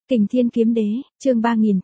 Kình Thiên Kiếm Đế, chương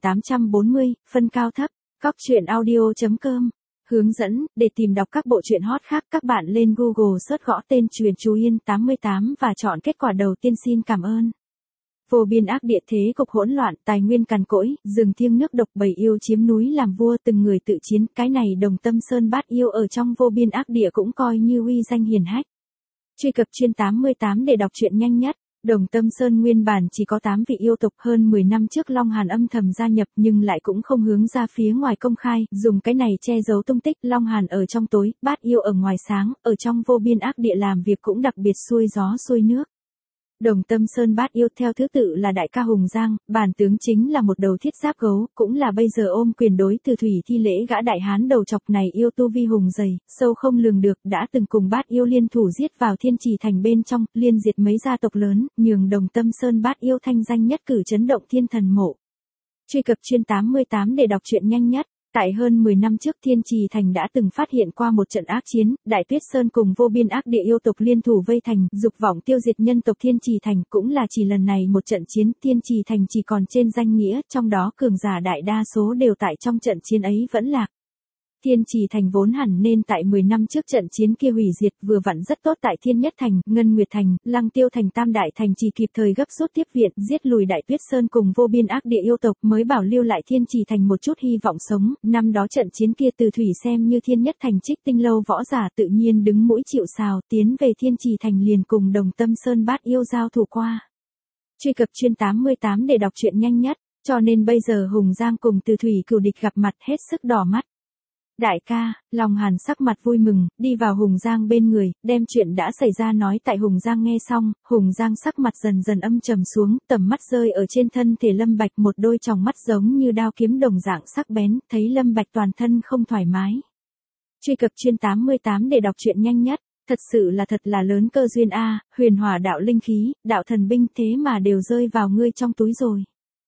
3840, phân cao thấp, Cóc truyện audio.com. Hướng dẫn, để tìm đọc các bộ truyện hot khác các bạn lên Google search gõ tên Truyện Chú Yên 88 và chọn kết quả đầu tiên. Xin cảm ơn. Vô biên ác địa thế cục hỗn loạn, tài nguyên cằn cỗi, rừng thiêng nước độc, bầy yêu chiếm núi làm vua, từng người tự chiến, cái này Đồng Tâm Sơn Bát Yêu ở trong vô biên ác địa cũng coi như uy danh hiển hách. Truy cập chuyên 88 để đọc truyện nhanh nhất. Đồng Tâm Sơn nguyên bản chỉ có 8 vị yêu tộc, hơn 10 năm trước Long Hàn âm thầm gia nhập nhưng lại cũng không hướng ra phía ngoài công khai, dùng cái này che giấu tung tích. Long Hàn ở trong tối, Bát Yêu ở ngoài sáng, ở trong vô biên ác địa làm việc cũng đặc biệt xuôi gió xuôi nước. Đồng Tâm Sơn Bát Yêu theo thứ tự là đại ca Hùng Giang, bản tướng chính là một đầu thiết giáp gấu, cũng là bây giờ ôm quyền đối từ thủy thi lễ gã đại hán đầu chọc này. Yêu tu vi hùng dày, sâu không lường được, đã từng cùng Bát Yêu liên thủ giết vào Thiên Trì Thành bên trong, liên diệt mấy gia tộc lớn, nhường Đồng Tâm Sơn Bát Yêu thanh danh nhất cử chấn động thiên thần mộ. Truy cập chuyên 88 để đọc truyện nhanh nhất. Tại hơn 10 năm trước, Thiên Trì Thành đã từng phát hiện qua một trận ác chiến, Đại Tuyết Sơn cùng vô biên ác địa yêu tộc liên thủ vây thành, dục vọng tiêu diệt nhân tộc Thiên Trì Thành. Cũng là chỉ lần này một trận chiến, Thiên Trì Thành chỉ còn trên danh nghĩa, trong đó cường giả đại đa số đều tại trong trận chiến ấy vẫn lạc. Thiên Trì Thành vốn hẳn nên tại 10 năm trước trận chiến kia hủy diệt, vừa vặn rất tốt tại Thiên Nhất Thành, Ngân Nguyệt Thành, Lăng Tiêu Thành, Tam Đại Thành chỉ kịp thời gấp rút tiếp viện, giết lùi Đại Tuyết Sơn cùng vô biên ác địa yêu tộc, mới bảo lưu lại Thiên Trì Thành một chút hy vọng sống. Năm đó trận chiến kia Từ Thủy xem như Thiên Nhất Thành Trích Tinh Lâu võ giả tự nhiên đứng mũi chịu sào, tiến về Thiên Trì Thành liền cùng Đồng Tâm Sơn Bát Yêu giao thủ qua. Truy cập chuyên 88 để đọc truyện nhanh nhất, cho nên bây giờ Hùng Giang cùng Từ Thủy cừu địch gặp mặt hết sức đỏ mắt. Đại ca, Long Hàn sắc mặt vui mừng, đi vào Hùng Giang bên người, đem chuyện đã xảy ra nói tại Hùng Giang nghe xong, Hùng Giang sắc mặt dần dần âm trầm xuống, tầm mắt rơi ở trên thân thể Lâm Bạch, một đôi tròng mắt giống như đao kiếm đồng dạng sắc bén, thấy Lâm Bạch toàn thân không thoải mái. Truy cập chuyên 88 để đọc truyện nhanh nhất, thật sự là lớn cơ duyên a, huyền hỏa đạo linh khí, đạo thần binh thế mà đều rơi vào ngươi trong túi rồi.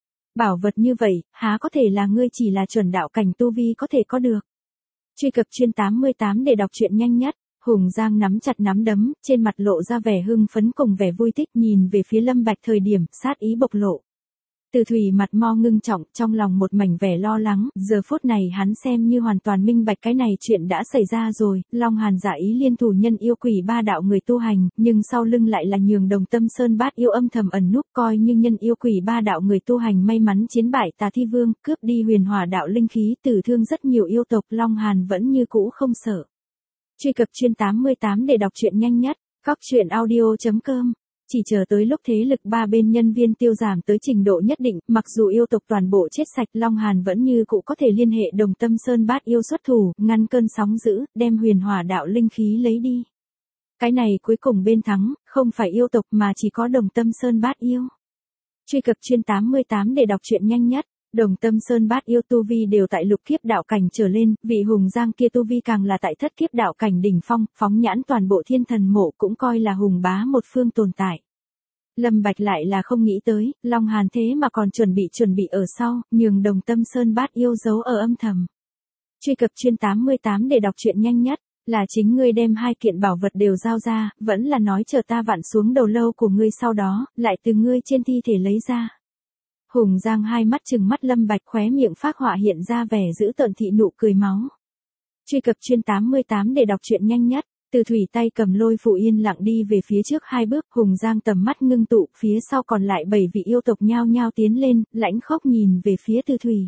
Bảo vật như vậy, há có thể là ngươi chỉ là chuẩn đạo cảnh tu vi có thể có được. Truy cập chuyên 88 để đọc truyện nhanh nhất. Hùng Giang nắm chặt nắm đấm, trên mặt lộ ra vẻ hưng phấn cùng vẻ vui thích, nhìn về phía Lâm Bạch thời điểm sát ý bộc lộ. Từ Thủy mặt mo ngưng trọng, trong lòng một mảnh vẻ lo lắng, giờ phút này hắn xem như hoàn toàn minh bạch cái này chuyện đã xảy ra rồi. Long Hàn giả ý liên thủ nhân yêu quỷ ba đạo người tu hành, nhưng sau lưng lại là nhường Đồng Tâm Sơn Bát Yêu âm thầm ẩn núp, coi như nhân yêu quỷ ba đạo người tu hành may mắn chiến bại Tà Thi Vương, cướp đi huyền hỏa đạo linh khí, tử thương rất nhiều yêu tộc. Long Hàn vẫn như cũ không sợ. Truy cập chuyên 88 để đọc truyện nhanh nhất. Cóc truyện audio.com. Chỉ chờ tới lúc thế lực ba bên nhân viên tiêu giảm tới trình độ nhất định, mặc dù yêu tộc toàn bộ chết sạch, Long Hàn vẫn như cũ có thể liên hệ Đồng Tâm Sơn Bát Yêu xuất thủ, ngăn cơn sóng dữ, đem huyền hỏa đạo linh khí lấy đi. Cái này cuối cùng bên thắng, không phải yêu tộc mà chỉ có Đồng Tâm Sơn Bát Yêu. Truy cập chuyên 88 để đọc truyện nhanh nhất. Đồng Tâm Sơn Bát Yêu tu vi đều tại lục kiếp đạo cảnh trở lên, vị Hùng Giang kia tu vi càng là tại thất kiếp đạo cảnh đỉnh phong, phóng nhãn toàn bộ thiên thần mộ cũng coi là hùng bá một phương tồn tại. Lâm Bạch lại là không nghĩ tới, Long Hàn thế mà còn chuẩn bị ở sau, nhường Đồng Tâm Sơn Bát Yêu giấu ở âm thầm. Truy cập chuyên 88 để đọc truyện nhanh nhất. Là chính ngươi đem hai kiện bảo vật đều giao ra, vẫn là nói chờ ta vặn xuống đầu lâu của ngươi sau đó, lại từ ngươi trên thi thể lấy ra. Hùng Giang hai mắt trừng mắt Lâm Bạch, khóe miệng phác họa hiện ra vẻ dữ tợn thị nụ cười máu. Truy cập chuyên 88 để đọc truyện nhanh nhất. Từ Thủy tay cầm lôi phù yên lặng đi về phía trước hai bước, Hùng Giang tầm mắt ngưng tụ, phía sau còn lại 7 vị yêu tộc nhao nhao tiến lên, lãnh khốc nhìn về phía Từ Thủy.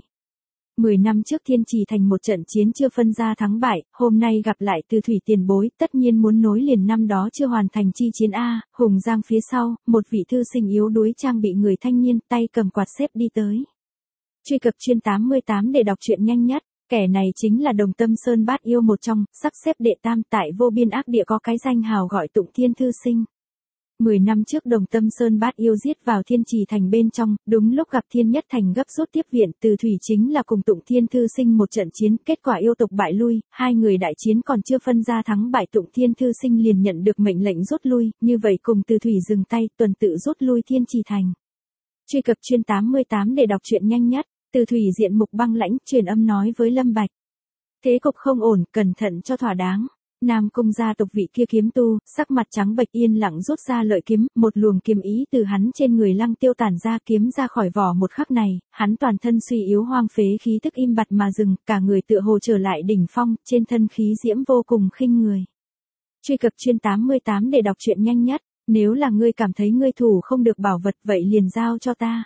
10 năm trước Thiên Trì Thành một trận chiến chưa phân ra thắng bại, hôm nay gặp lại Từ Thủy tiền bối, tất nhiên muốn nối liền năm đó chưa hoàn thành chi chiến a. Hùng Giang phía sau, một vị thư sinh yếu đuối trang bị người thanh niên, tay cầm quạt xếp đi tới. Truy cập chuyên 88 để đọc truyện nhanh nhất. Kẻ này chính là Đồng Tâm Sơn Bát Yêu một trong, sắp xếp đệ tam tại vô biên ác địa có cái danh hào gọi Tụng Thiên thư sinh. 10 năm trước Đồng Tâm Sơn Bát Yêu giết vào Thiên Trì Thành bên trong, đúng lúc gặp Thiên Nhất Thành gấp rút tiếp viện, Từ Thủy chính là cùng Tụng Thiên thư sinh một trận chiến, kết quả yêu tộc bại lui, hai người đại chiến còn chưa phân ra thắng bại, Tụng Thiên thư sinh liền nhận được mệnh lệnh rút lui, như vậy cùng Từ Thủy dừng tay, tuần tự rút lui Thiên Trì Thành. Truy cập chuyên 88 để đọc truyện nhanh nhất. Từ Thủy diện mục băng lãnh, truyền âm nói với Lâm Bạch. Thế cục không ổn, cẩn thận cho thỏa đáng. Nam Cung gia tộc vị kia kiếm tu, sắc mặt trắng bệch yên lặng rút ra lợi kiếm, một luồng kiếm ý từ hắn trên người Lăng Tiêu tản ra, kiếm ra khỏi vỏ một khắc này, hắn toàn thân suy yếu hoang phế, khí tức im bặt mà dừng, cả người tựa hồ trở lại đỉnh phong, trên thân khí diễm vô cùng khinh người. Truy cập chuyên 88 để đọc truyện nhanh nhất, nếu là ngươi cảm thấy ngươi thủ không được bảo vật vậy liền giao cho ta.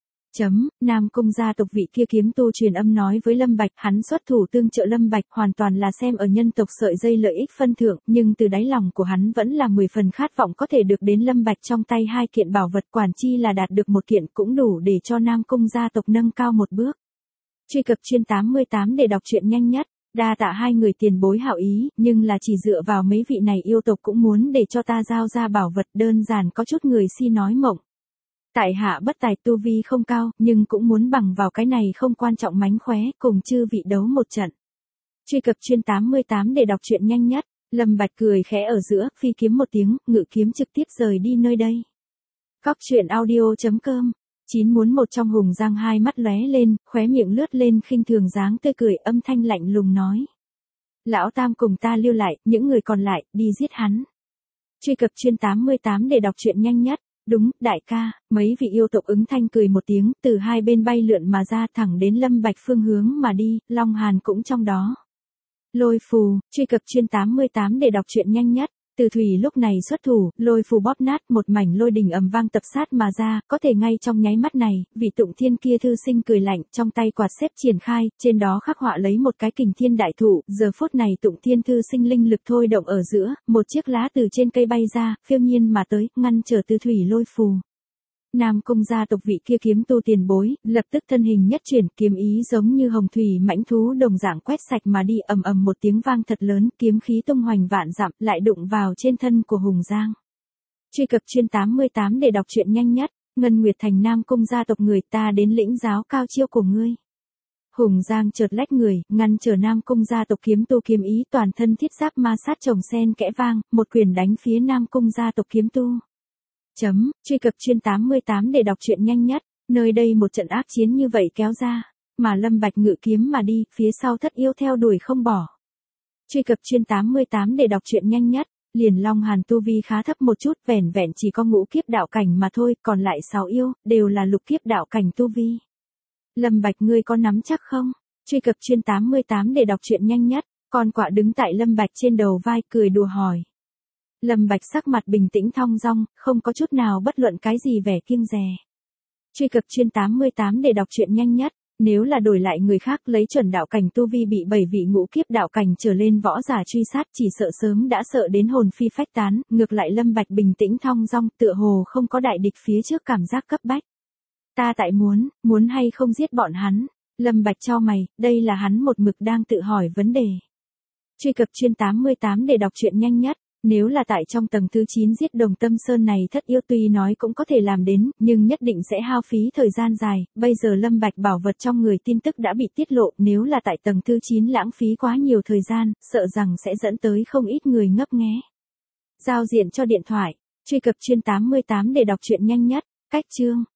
Nam Cung gia tộc vị kia kiếm tu truyền âm nói với Lâm Bạch, hắn xuất thủ tương trợ Lâm Bạch hoàn toàn là xem ở nhân tộc sợi dây lợi ích phân thượng, nhưng từ đáy lòng của hắn vẫn là 10 phần khát vọng có thể được đến Lâm Bạch trong tay hai kiện bảo vật, quản chi là đạt được một kiện cũng đủ để cho Nam Cung gia tộc nâng cao một bước. Truy cập chuyên 88 để đọc truyện nhanh nhất, đa tạ hai người tiền bối hảo ý, nhưng là chỉ dựa vào mấy vị này yêu tộc cũng muốn để cho ta giao ra bảo vật, đơn giản có chút người si nói mộng. Tại hạ bất tài, tu vi không cao, nhưng cũng muốn bằng vào cái này không quan trọng mánh khóe, cùng chư vị đấu một trận. Truy cập chuyên 88 để đọc truyện nhanh nhất, Lâm Bạch cười khẽ ở giữa, phi kiếm một tiếng, ngự kiếm trực tiếp rời đi nơi đây. Cóc truyện audio.com 9 muốn một trong Hùng Giang hai mắt lóe lên, khóe miệng lướt lên khinh thường dáng tươi cười, âm thanh lạnh lùng nói. Lão Tam cùng ta lưu lại, những người còn lại, đi giết hắn. Truy cập chuyên 88 để đọc truyện nhanh nhất. Đúng, đại ca, mấy vị yêu tộc ứng thanh cười một tiếng, từ hai bên bay lượn mà ra thẳng đến Lâm Bạch phương hướng mà đi, Long Hàn cũng trong đó. Lôi phù, truy cập chuyên 88 để đọc truyện nhanh nhất. Từ Thủy lúc này xuất thủ, lôi phù bóp nát, một mảnh lôi đình ầm vang tập sát mà ra, có thể ngay trong nháy mắt này, vị Tụng Thiên kia thư sinh cười lạnh, trong tay quạt xếp triển khai, trên đó khắc họa lấy một cái kình thiên đại thụ, giờ phút này Tụng Thiên thư sinh linh lực thôi động ở giữa, một chiếc lá từ trên cây bay ra, phiêu nhiên mà tới, ngăn trở Từ Thủy lôi phù. Nam Cung gia tộc vị kia kiếm tu tiền bối, lập tức thân hình nhất chuyển, kiếm ý giống như hồng thủy mãnh thú đồng dạng quét sạch mà đi, ầm ầm một tiếng vang thật lớn, kiếm khí tung hoành vạn dặm, lại đụng vào trên thân của Hùng Giang. Truy cập chuyên 88 để đọc truyện nhanh nhất, Ngân Nguyệt Thành Nam Cung gia tộc người, ta đến lĩnh giáo cao chiêu của ngươi. Hùng Giang chợt lách người, ngăn trở Nam Cung gia tộc kiếm tu, kiếm ý toàn thân thiết giáp ma sát chồng sen kẽ vang, một quyền đánh phía Nam Cung gia tộc kiếm tu. Truy cập chuyên 88 để đọc truyện nhanh nhất, nơi đây một trận ác chiến như vậy kéo ra, mà Lâm Bạch ngự kiếm mà đi, phía sau Thất Yêu theo đuổi không bỏ. Truy cập chuyên 88 để đọc truyện nhanh nhất, liền Long Hàn tu vi khá thấp một chút, vẻn vẹn chỉ có ngũ kiếp đạo cảnh mà thôi, còn lại 6 yêu, đều là lục kiếp đạo cảnh tu vi. Lâm Bạch ngươi có nắm chắc không? Truy cập chuyên 88 để đọc truyện nhanh nhất, con quạ đứng tại Lâm Bạch trên đầu vai cười đùa hỏi. Lâm Bạch sắc mặt bình tĩnh thong dong, không có chút nào bất luận cái gì vẻ kiêng dè. Truy cập chuyên 88 để đọc truyện nhanh nhất, nếu là đổi lại người khác lấy chuẩn đạo cảnh tu vi bị 7 vị ngũ kiếp đạo cảnh trở lên võ giả truy sát, chỉ sợ sớm đã sợ đến hồn phi phách tán, ngược lại Lâm Bạch bình tĩnh thong dong, tựa hồ không có đại địch phía trước cảm giác cấp bách. Ta tại muốn hay không giết bọn hắn? Lâm Bạch chau mày, đây là hắn một mực đang tự hỏi vấn đề. Truy cập chuyên 88 để đọc truyện nhanh nhất. Nếu là tại trong tầng thứ 9 giết Đồng Tâm Sơn này Thất Yêu tuy nói cũng có thể làm đến, nhưng nhất định sẽ hao phí thời gian dài, bây giờ Lâm Bạch bảo vật trong người tin tức đã bị tiết lộ, nếu là tại tầng thứ 9 lãng phí quá nhiều thời gian, sợ rằng sẽ dẫn tới không ít người ngấp nghé. Giao diện cho điện thoại, truy cập chuyên 88 để đọc truyện nhanh nhất, cách chương.